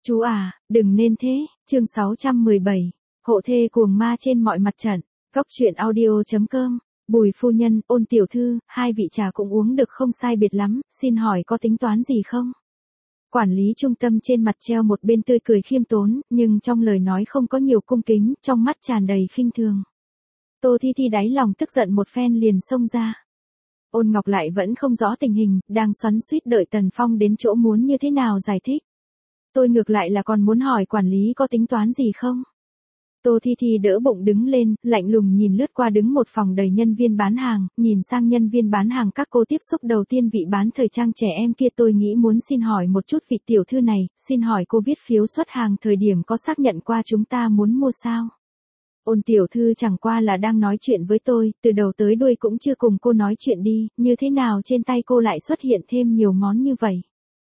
Chú à, đừng nên thế, chương 617, hộ thê cuồng ma trên mọi mặt trận, góc truyện audio.com, Bùi phu nhân, Ôn tiểu thư, hai vị trà cũng uống được không sai biệt lắm, xin hỏi có tính toán gì không? Quản lý trung tâm trên mặt treo một bên tươi cười khiêm tốn, nhưng trong lời nói không có nhiều cung kính, trong mắt tràn đầy khinh thường. Tô Thi Thi đáy lòng tức giận một phen liền xông ra. Ôn Ngọc lại vẫn không rõ tình hình, đang xoắn xuýt đợi Tần Phong đến chỗ muốn như thế nào giải thích. Tôi ngược lại là còn muốn hỏi quản lý có tính toán gì không? Tô Thi Thi đỡ bụng đứng lên, lạnh lùng nhìn lướt qua đứng một phòng đầy nhân viên bán hàng, nhìn sang nhân viên bán hàng các cô tiếp xúc đầu tiên vị bán thời trang trẻ em kia. Tôi nghĩ muốn xin hỏi một chút vị tiểu thư này, xin hỏi cô viết phiếu xuất hàng thời điểm có xác nhận qua chúng ta muốn mua sao? Ôn tiểu thư chẳng qua là đang nói chuyện với tôi, từ đầu tới đuôi cũng chưa cùng cô nói chuyện đi, như thế nào trên tay cô lại xuất hiện thêm nhiều món như vậy?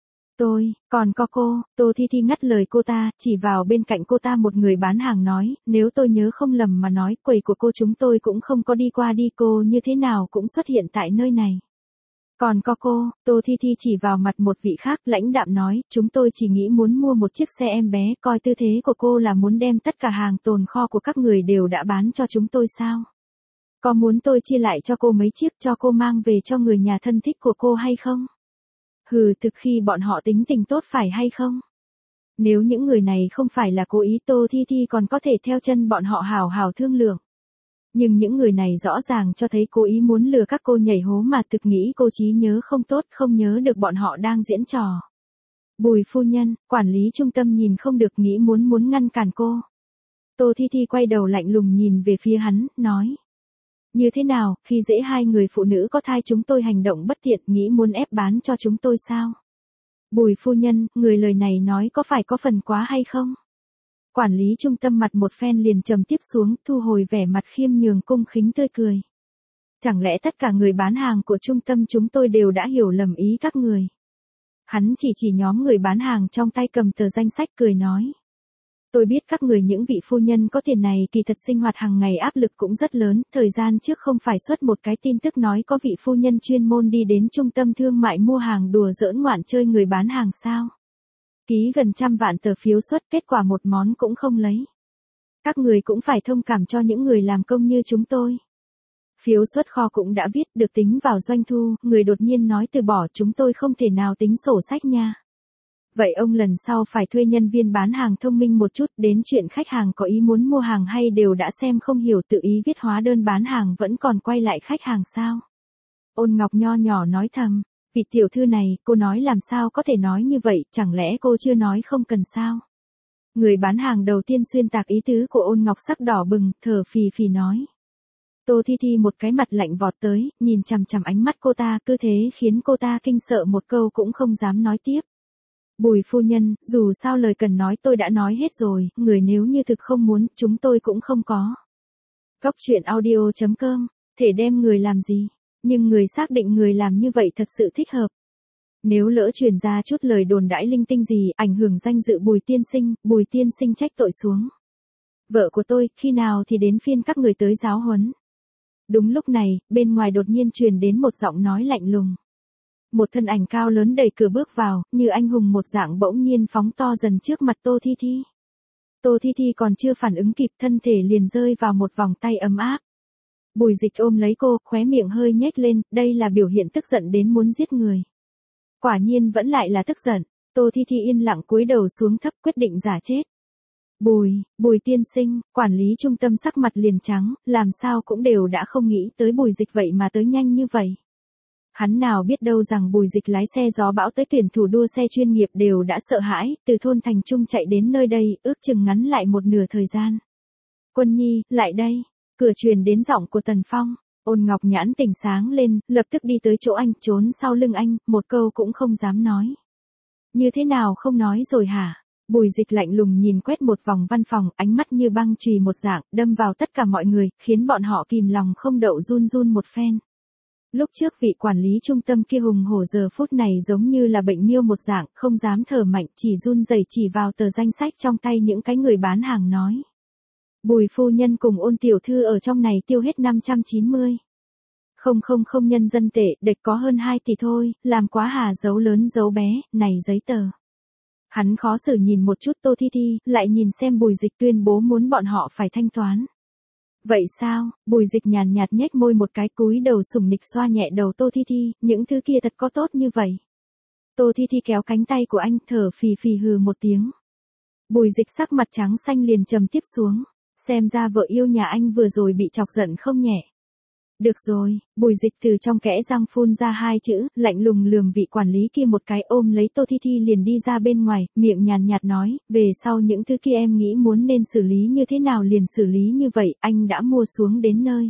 Còn có cô, Tô Thi Thi ngắt lời cô ta, chỉ vào bên cạnh cô ta một người bán hàng nói, nếu tôi nhớ không lầm mà nói, quầy của cô chúng tôi cũng không có đi qua đi, cô như thế nào cũng xuất hiện tại nơi này. Còn có cô, Tô Thi Thi chỉ vào mặt một vị khác, lãnh đạm nói, chúng tôi chỉ nghĩ muốn mua một chiếc xe em bé, coi tư thế của cô là muốn đem tất cả hàng tồn kho của các người đều đã bán cho chúng tôi sao? Có muốn tôi chia lại cho cô mấy chiếc cho cô mang về cho người nhà thân thích của cô hay không? Hừ, thực khi bọn họ tính tình tốt phải hay không? Nếu những người này không phải là cố ý, Tô Thi Thi còn có thể theo chân bọn họ hào hào thương lượng. Nhưng những người này rõ ràng cho thấy cố ý muốn lừa các cô nhảy hố mà thực nghĩ cô trí nhớ không tốt, không nhớ được bọn họ đang diễn trò. Bùi phu nhân, quản lý trung tâm nhìn không được nghĩ muốn ngăn cản cô. Tô Thi Thi quay đầu lạnh lùng nhìn về phía hắn, nói. Như thế nào, khi dễ hai người phụ nữ có thai chúng tôi hành động bất tiện, nghĩ muốn ép bán cho chúng tôi sao? Bùi phu nhân, người lời này nói có phải có phần quá hay không? Quản lý trung tâm mặt một phen liền trầm tiếp xuống, thu hồi vẻ mặt khiêm nhường cung kính tươi cười. Chẳng lẽ tất cả người bán hàng của trung tâm chúng tôi đều đã hiểu lầm ý các người? Hắn chỉ nhóm người bán hàng trong tay cầm tờ danh sách cười nói. Tôi biết các người những vị phu nhân có tiền này kỳ thật sinh hoạt hàng ngày áp lực cũng rất lớn, thời gian trước không phải xuất một cái tin tức nói có vị phu nhân chuyên môn đi đến trung tâm thương mại mua hàng đùa giỡn ngoạn chơi người bán hàng sao? Ký gần 100 vạn tờ phiếu xuất, kết quả một món cũng không lấy. Các người cũng phải thông cảm cho những người làm công như chúng tôi. Phiếu xuất kho cũng đã viết được tính vào doanh thu, người đột nhiên nói từ bỏ, chúng tôi không thể nào tính sổ sách nha. Vậy ông lần sau phải thuê nhân viên bán hàng thông minh một chút, đến chuyện khách hàng có ý muốn mua hàng hay đều đã xem không hiểu tự ý viết hóa đơn bán hàng vẫn còn quay lại khách hàng sao? Ôn Ngọc nho nhỏ nói thầm, vị tiểu thư này, cô nói làm sao có thể nói như vậy, chẳng lẽ cô chưa nói không cần sao? Người bán hàng đầu tiên xuyên tạc ý tứ của Ôn Ngọc sắc đỏ bừng, thở phì phì nói. Tô Thi Thi một cái mặt lạnh vọt tới, nhìn chằm chằm ánh mắt cô ta, cứ thế khiến cô ta kinh sợ một câu cũng không dám nói tiếp. Bùi phu nhân, dù sao lời cần nói tôi đã nói hết rồi, người nếu như thực không muốn, chúng tôi cũng không có. Góc truyện audio.com, thể đem người làm gì, nhưng người xác định người làm như vậy thật sự thích hợp. Nếu lỡ truyền ra chút lời đồn đãi linh tinh gì, ảnh hưởng danh dự Bùi tiên sinh trách tội xuống. Vợ của tôi, khi nào thì đến phiên các người tới giáo huấn. Đúng lúc này, bên ngoài đột nhiên truyền đến một giọng nói lạnh lùng. Một thân ảnh cao lớn đẩy cửa bước vào, như anh hùng một dạng bỗng nhiên phóng to dần trước mặt Tô Thi Thi. Tô Thi Thi còn chưa phản ứng kịp, thân thể liền rơi vào một vòng tay ấm áp. Bùi Dịch ôm lấy cô, khóe miệng hơi nhếch lên, đây là biểu hiện tức giận đến muốn giết người. Quả nhiên vẫn lại là tức giận, Tô Thi Thi yên lặng cúi đầu xuống thấp quyết định giả chết. Bùi tiên sinh, quản lý trung tâm sắc mặt liền trắng, làm sao cũng đều đã không nghĩ tới Bùi Dịch vậy mà tới nhanh như vậy. Hắn nào biết đâu rằng Bùi Dịch lái xe gió bão tới tuyển thủ đua xe chuyên nghiệp đều đã sợ hãi, từ thôn thành trung chạy đến nơi đây, ước chừng ngắn lại một nửa thời gian. Quân nhi, lại đây, cửa truyền đến giọng của Tần Phong, Ôn Ngọc nhãn tỉnh sáng lên, lập tức đi tới chỗ anh, trốn sau lưng anh, một câu cũng không dám nói. Như thế nào không nói rồi hả? Bùi Dịch lạnh lùng nhìn quét một vòng văn phòng, ánh mắt như băng chùy một dạng, đâm vào tất cả mọi người, khiến bọn họ kìm lòng không đậu run một phen. Lúc trước vị quản lý trung tâm kia hùng hổ giờ phút này giống như là bệnh miêu một dạng, không dám thở mạnh, chỉ run rẩy chỉ vào tờ danh sách trong tay những cái người bán hàng nói. Bùi phu nhân cùng Ôn tiểu thư ở trong này tiêu hết 590. Không nhân dân tệ, địch có hơn 2 tỷ thôi, làm quá hà, dấu lớn dấu bé, này giấy tờ. Hắn khó xử nhìn một chút Tô Thi Thi, lại nhìn xem Bùi Dịch tuyên bố muốn bọn họ phải thanh toán. Vậy sao? Bùi Dịch nhàn nhạt nhếch môi một cái, cúi đầu sủng nịch xoa nhẹ đầu Tô Thi Thi, những thứ kia thật có tốt như vậy. Tô Thi Thi kéo cánh tay của anh, thở phì phì hừ một tiếng. Bùi Dịch sắc mặt trắng xanh liền trầm tiếp xuống. Xem ra vợ yêu nhà anh vừa rồi bị chọc giận không nhẹ. Được rồi, Bùi Dịch từ trong kẽ răng phun ra hai chữ, lạnh lùng lườm vị quản lý kia một cái, ôm lấy Tô Thi Thi liền đi ra bên ngoài, miệng nhàn nhạt nói, về sau những thứ kia em nghĩ muốn nên xử lý như thế nào liền xử lý như vậy, anh đã mua xuống đến nơi.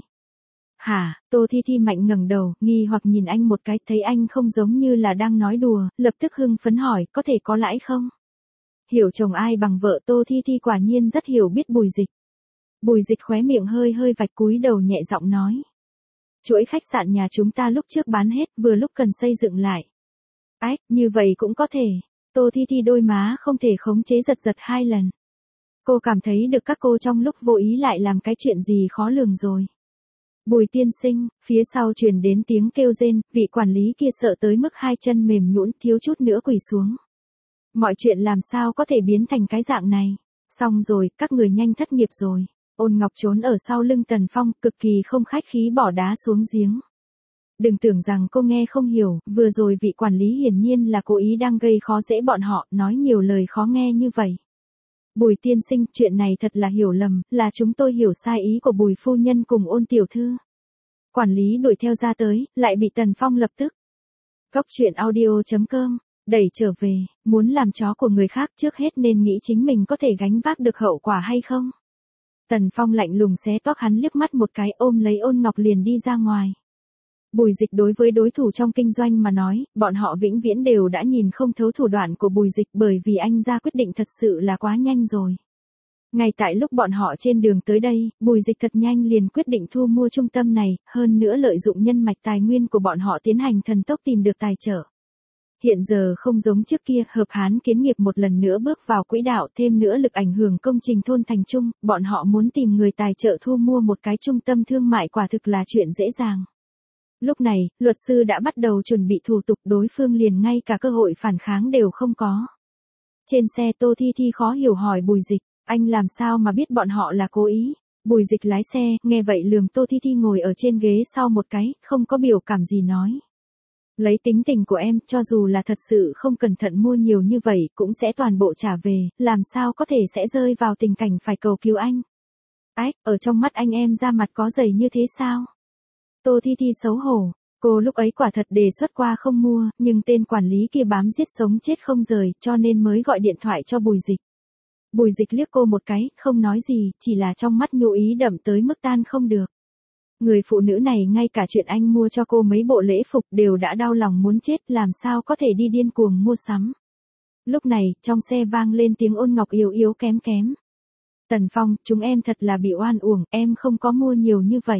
Hả? Tô Thi Thi mạnh ngẩng đầu, nghi hoặc nhìn anh một cái, thấy anh không giống như là đang nói đùa, lập tức hưng phấn hỏi, có thể có lãi không? Hiểu chồng ai bằng vợ, Tô Thi Thi quả nhiên rất hiểu biết Bùi Dịch. Bùi Dịch khóe miệng hơi hơi vạch, cúi đầu nhẹ giọng nói. Chuỗi khách sạn nhà chúng ta lúc trước bán hết, vừa lúc cần xây dựng lại. Ách, như vậy cũng có thể. Tô Thi Thi đôi má không thể khống chế giật giật hai lần. Cô cảm thấy được các cô trong lúc vô ý lại làm cái chuyện gì khó lường rồi. Bùi tiên sinh, phía sau truyền đến tiếng kêu rên, vị quản lý kia sợ tới mức hai chân mềm nhũn, thiếu chút nữa quỳ xuống. Mọi chuyện làm sao có thể biến thành cái dạng này? Xong rồi, các người nhanh thất nghiệp rồi. Ôn Ngọc trốn ở sau lưng Tần Phong, cực kỳ không khách khí bỏ đá xuống giếng. Đừng tưởng rằng cô nghe không hiểu, vừa rồi vị quản lý hiển nhiên là cố ý đang gây khó dễ bọn họ, nói nhiều lời khó nghe như vậy. Bùi tiên sinh, chuyện này thật là hiểu lầm, là chúng tôi hiểu sai ý của Bùi phu nhân cùng Ôn tiểu thư. Quản lý đuổi theo ra tới, lại bị Tần Phong lập tức. Cốc truyện audio.com, đẩy trở về, muốn làm chó của người khác trước hết nên nghĩ chính mình có thể gánh vác được hậu quả hay không. Tần Phong lạnh lùng xé toác hắn liếc mắt một cái, ôm lấy Ôn Ngọc liền đi ra ngoài. Bùi Dịch đối với đối thủ trong kinh doanh mà nói, bọn họ vĩnh viễn đều đã nhìn không thấu thủ đoạn của Bùi Dịch, bởi vì anh ra quyết định thật sự là quá nhanh rồi. Ngay tại lúc bọn họ trên đường tới đây, Bùi Dịch thật nhanh liền quyết định thu mua trung tâm này, hơn nữa lợi dụng nhân mạch tài nguyên của bọn họ tiến hành thần tốc tìm được tài trợ. Hiện giờ không giống trước kia, Hợp Hán Kiến Nghiệp một lần nữa bước vào quỹ đạo, thêm nữa lực ảnh hưởng công trình thôn thành trung, bọn họ muốn tìm người tài trợ thu mua một cái trung tâm thương mại quả thực là chuyện dễ dàng. Lúc này, luật sư đã bắt đầu chuẩn bị thủ tục, đối phương liền ngay cả cơ hội phản kháng đều không có. Trên xe Tô Thi Thi khó hiểu hỏi Bùi Dịch, anh làm sao mà biết bọn họ là cố ý? Bùi Dịch lái xe, nghe vậy lườm Tô Thi Thi ngồi ở trên ghế sau một cái, không có biểu cảm gì nói. Lấy tính tình của em, cho dù là thật sự không cẩn thận mua nhiều như vậy, cũng sẽ toàn bộ trả về, làm sao có thể sẽ rơi vào tình cảnh phải cầu cứu anh. Ách, ở trong mắt anh em ra mặt có dày như thế sao? Tô Thi Thi xấu hổ, cô lúc ấy quả thật đề xuất qua không mua, nhưng tên quản lý kia bám giết sống chết không rời, cho nên mới gọi điện thoại cho Bùi Dịch. Bùi Dịch liếc cô một cái, không nói gì, chỉ là trong mắt nhu ý đậm tới mức tan không được. Người phụ nữ này ngay cả chuyện anh mua cho cô mấy bộ lễ phục đều đã đau lòng muốn chết, làm sao có thể đi điên cuồng mua sắm. Lúc này, trong xe vang lên tiếng Ôn Ngọc yếu yếu kém kém. Tần Phong, chúng em thật là bị oan uổng, em không có mua nhiều như vậy.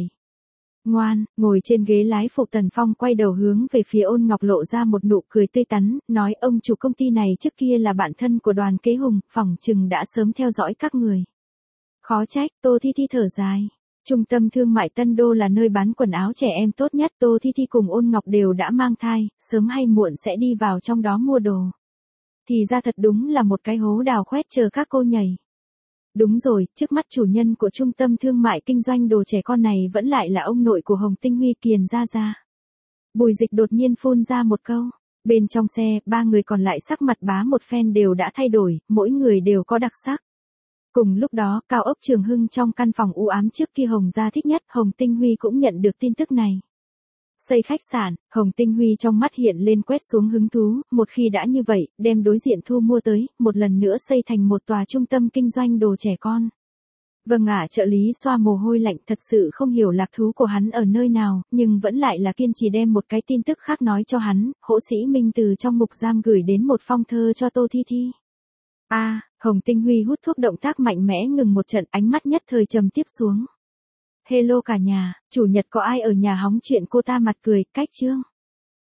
Ngoan, ngồi trên ghế lái phụ. Tần Phong quay đầu hướng về phía Ôn Ngọc lộ ra một nụ cười tươi tắn, nói ông chủ công ty này trước kia là bạn thân của Đoàn Kế Hùng, phỏng chừng đã sớm theo dõi các người. Khó trách, Tô Thi Thi thở dài. Trung tâm thương mại Tân Đô là nơi bán quần áo trẻ em tốt nhất, Tô Thi Thi cùng Ôn Ngọc đều đã mang thai, sớm hay muộn sẽ đi vào trong đó mua đồ. Thì ra thật đúng là một cái hố đào khoét chờ các cô nhảy. Đúng rồi, trước mắt chủ nhân của trung tâm thương mại kinh doanh đồ trẻ con này vẫn lại là ông nội của Hồng Tinh Huy, Kiền Gia Gia. Bùi Dịch đột nhiên phun ra một câu. Bên trong xe, ba người còn lại sắc mặt bá một phen đều đã thay đổi, mỗi người đều có đặc sắc. Cùng lúc đó, cao ốc Trường Hưng trong căn phòng u ám trước kia Hồng Gia thích nhất, Hồng Tinh Huy cũng nhận được tin tức này. Xây khách sạn, Hồng Tinh Huy trong mắt hiện lên quét xuống hứng thú, một khi đã như vậy, đem đối diện thu mua tới, một lần nữa xây thành một tòa trung tâm kinh doanh đồ trẻ con. Vâng ạ, trợ lý xoa mồ hôi lạnh, thật sự không hiểu lạc thú của hắn ở nơi nào, nhưng vẫn lại là kiên trì đem một cái tin tức khác nói cho hắn, Hỗ Sĩ Minh từ trong ngục giam gửi đến một phong thơ cho Tô Thi Thi. Hồng Tinh Huy hút thuốc động tác mạnh mẽ ngừng một trận, ánh mắt nhất thời trầm tiếp xuống. Hello cả nhà, chủ nhật có ai ở nhà hóng chuyện, cô ta mặt cười, cách chương.